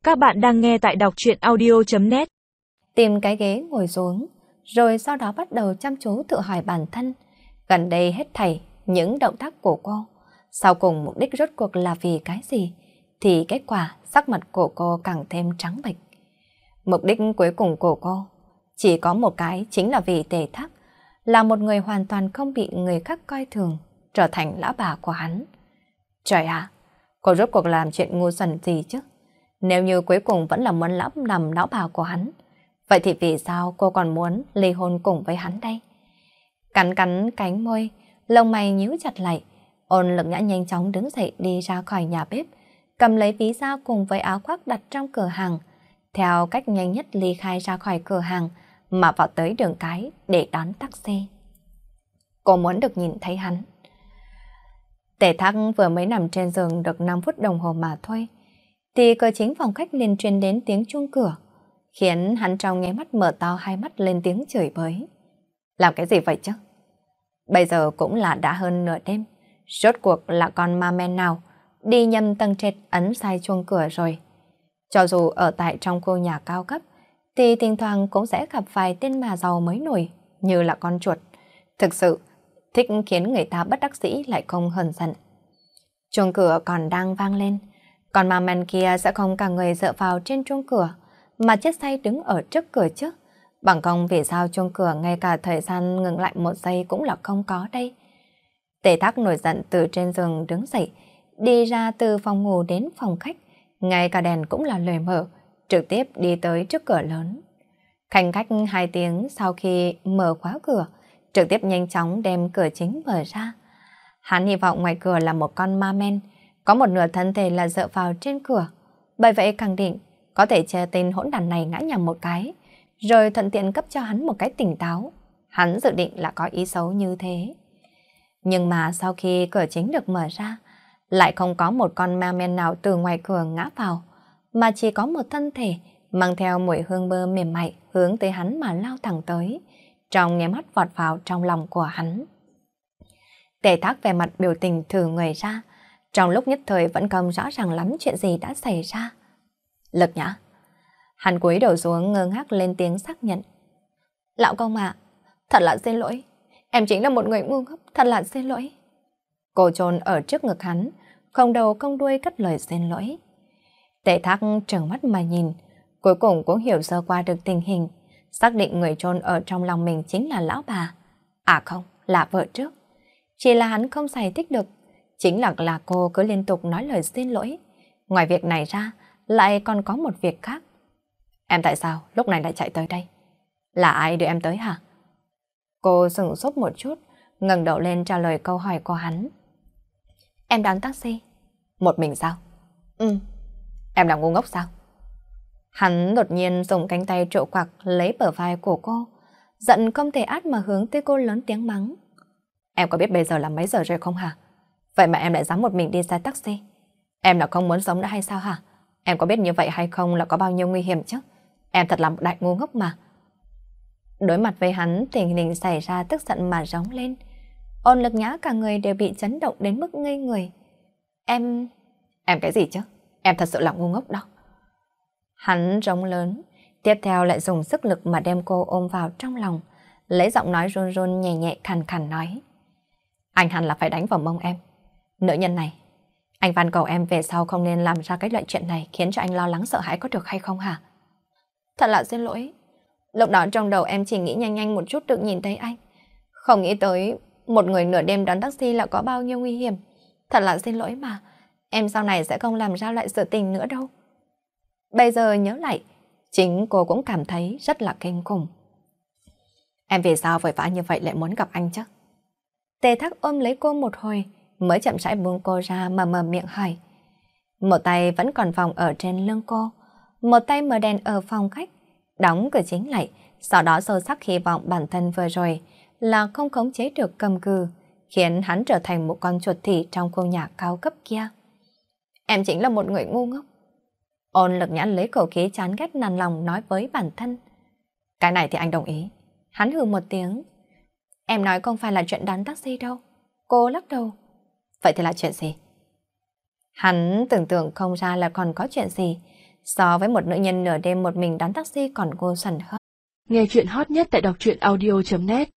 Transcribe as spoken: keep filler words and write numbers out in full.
Các bạn đang nghe tại đọc truyện audio chấm net. Tìm cái ghế ngồi xuống, rồi sau đó bắt đầu chăm chú tự hỏi bản thân. Gần đây hết thảy, những động tác của cô, sau cùng mục đích rốt cuộc là vì cái gì? Thì kết quả sắc mặt của cô càng thêm trắng bệch. Mục đích cuối cùng của cô chỉ có một cái, chính là vì Tề Thác là một người hoàn toàn không bị người khác coi thường, trở thành lão bà của hắn. Trời ạ, cô rốt cuộc làm chuyện ngu xuẩn gì chứ? Nếu như cuối cùng vẫn là muốn lão làm lão bà của hắn, vậy thì vì sao cô còn muốn ly hôn cùng với hắn đây? Cắn cắn cánh môi, lông mày nhíu chặt lại, Ôn Lực Nhã nhanh chóng đứng dậy đi ra khỏi nhà bếp, cầm lấy ví da cùng với áo khoác đặt trong cửa hàng, theo cách nhanh nhất ly khai ra khỏi cửa hàng mà vào tới đường cái để đón taxi. Cô muốn được nhìn thấy hắn. Tề Thác vừa mới nằm trên giường được năm phút đồng hồ mà thôi, thì cửa chính phòng khách liền truyền đến tiếng chuông cửa, khiến hắn trong nháy mắt mở to hai mắt lên tiếng chửi bới. Làm cái gì vậy chứ? Bây giờ cũng là đã hơn nửa đêm, rốt cuộc là con ma men nào đi nhầm tầng trệt ấn sai chuông cửa rồi. Cho dù ở tại trong khu nhà cao cấp, thì thỉnh thoảng cũng sẽ gặp vài tên mà giàu mới nổi, như là con chuột. Thực sự, thích khiến người ta bất đắc dĩ lại không hờn giận. Chuông cửa còn đang vang lên, còn ma men kia sẽ không cả người dựa vào trên chuông cửa, mà chết say đứng ở trước cửa chứ. Bằng không vì sao chuông cửa ngay cả thời gian ngừng lại một giây cũng là không có đây. Tề Thác nổi giận từ trên giường đứng dậy, đi ra từ phòng ngủ đến phòng khách, ngay cả đèn cũng là lời mở, trực tiếp đi tới trước cửa lớn. Khanh khách hai tiếng sau khi mở khóa cửa, trực tiếp nhanh chóng đem cửa chính mở ra. Hắn hy vọng ngoài cửa là một con ma men, có một nửa thân thể là dựa vào trên cửa, bởi vậy khẳng định có thể che tên hỗn đản này ngã nhầm một cái, rồi thuận tiện cấp cho hắn một cái tỉnh táo. Hắn dự định là có ý xấu như thế. Nhưng mà sau khi cửa chính được mở ra, lại không có một con ma men nào từ ngoài cửa ngã vào, mà chỉ có một thân thể mang theo mùi hương bơ mềm mại hướng tới hắn mà lao thẳng tới, trong nháy mắt vọt vào trong lòng của hắn. Tề Thác về mặt biểu tình thử người ra, trong lúc nhất thời vẫn không rõ ràng lắm chuyện gì đã xảy ra. Lực Nhã. Hắn cúi đầu xuống ngơ ngác lên tiếng xác nhận. Lão công ạ, thật là xin lỗi. Em chính là một người ngu ngốc, thật là xin lỗi. Cô chôn ở trước ngực hắn, không đầu không đuôi cất lời xin lỗi. Tề Thác trợn mắt mà nhìn, cuối cùng cũng hiểu sơ qua được tình hình, xác định người chôn ở trong lòng mình chính là lão bà. À không, là vợ trước. Chỉ là hắn không giải thích được, chính là là cô cứ liên tục nói lời xin lỗi. Ngoài việc này ra, lại còn có một việc khác. Em tại sao lúc này lại chạy tới đây? Là ai đưa em tới hả? Cô sửng sốt một chút, ngẩng đầu lên trả lời câu hỏi của hắn. Em đón taxi. Một mình sao? Ừ. Em là ngu ngốc sao? Hắn đột nhiên dùng cánh tay trộn quặc lấy bờ vai của cô, giận không thể át mà hướng tới cô lớn tiếng mắng. Em có biết bây giờ là mấy giờ rồi không hả? Vậy mà em lại dám một mình đi xe taxi. Em là không muốn sống nữa hay sao hả? Em có biết như vậy hay không là có bao nhiêu nguy hiểm chứ? Em thật là một đại ngu ngốc mà. Đối mặt với hắn, tình hình xảy ra tức giận mà rống lên. Ôn Lực Nhã cả người đều bị chấn động đến mức ngây người. Em... Em cái gì chứ? Em thật sự là ngu ngốc đó. Hắn rống lớn, tiếp theo lại dùng sức lực mà đem cô ôm vào trong lòng, lấy giọng nói run run nhẹ nhẹ khàn khàn nói. Anh hẳn là phải đánh vào mông em. Nữ nhân này, anh van cầu em về sau không nên làm ra cái loại chuyện này khiến cho anh lo lắng sợ hãi có được hay không hả? Thật là xin lỗi. Lúc đó trong đầu em chỉ nghĩ nhanh nhanh một chút được nhìn thấy anh. Không nghĩ tới một người nửa đêm đón taxi là có bao nhiêu nguy hiểm. Thật là xin lỗi mà. Em sau này sẽ không làm ra loại sự tình nữa đâu. Bây giờ nhớ lại, chính cô cũng cảm thấy rất là kinh khủng. Em vì sao vội vã như vậy lại muốn gặp anh chứ? Tề Thác ôm lấy cô một hồi, mới chậm rãi buông cô ra mà mở miệng hỏi. Một tay vẫn còn vòng ở trên lưng cô, một tay mở đèn ở phòng khách, đóng cửa chính lại, sau đó sâu sắc hy vọng bản thân vừa rồi là không khống chế được cầm cừ, khiến hắn trở thành một con chuột thị trong khu nhà cao cấp kia. Em chính là một người ngu ngốc. Ôn Lực Nhã lấy khẩu khí chán ghét nản lòng nói với bản thân. Cái này thì anh đồng ý. Hắn hừ một tiếng. Em nói không phải là chuyện đón taxi đâu. Cô lắc đầu. Vậy thì là chuyện gì? Hắn tưởng tượng không ra là còn có chuyện gì. so với một nữ nhân nửa đêm một mình đón taxi còn ngu xuẩn hơn. Nghe chuyện hot nhất tại đọc truyện audio chấm net.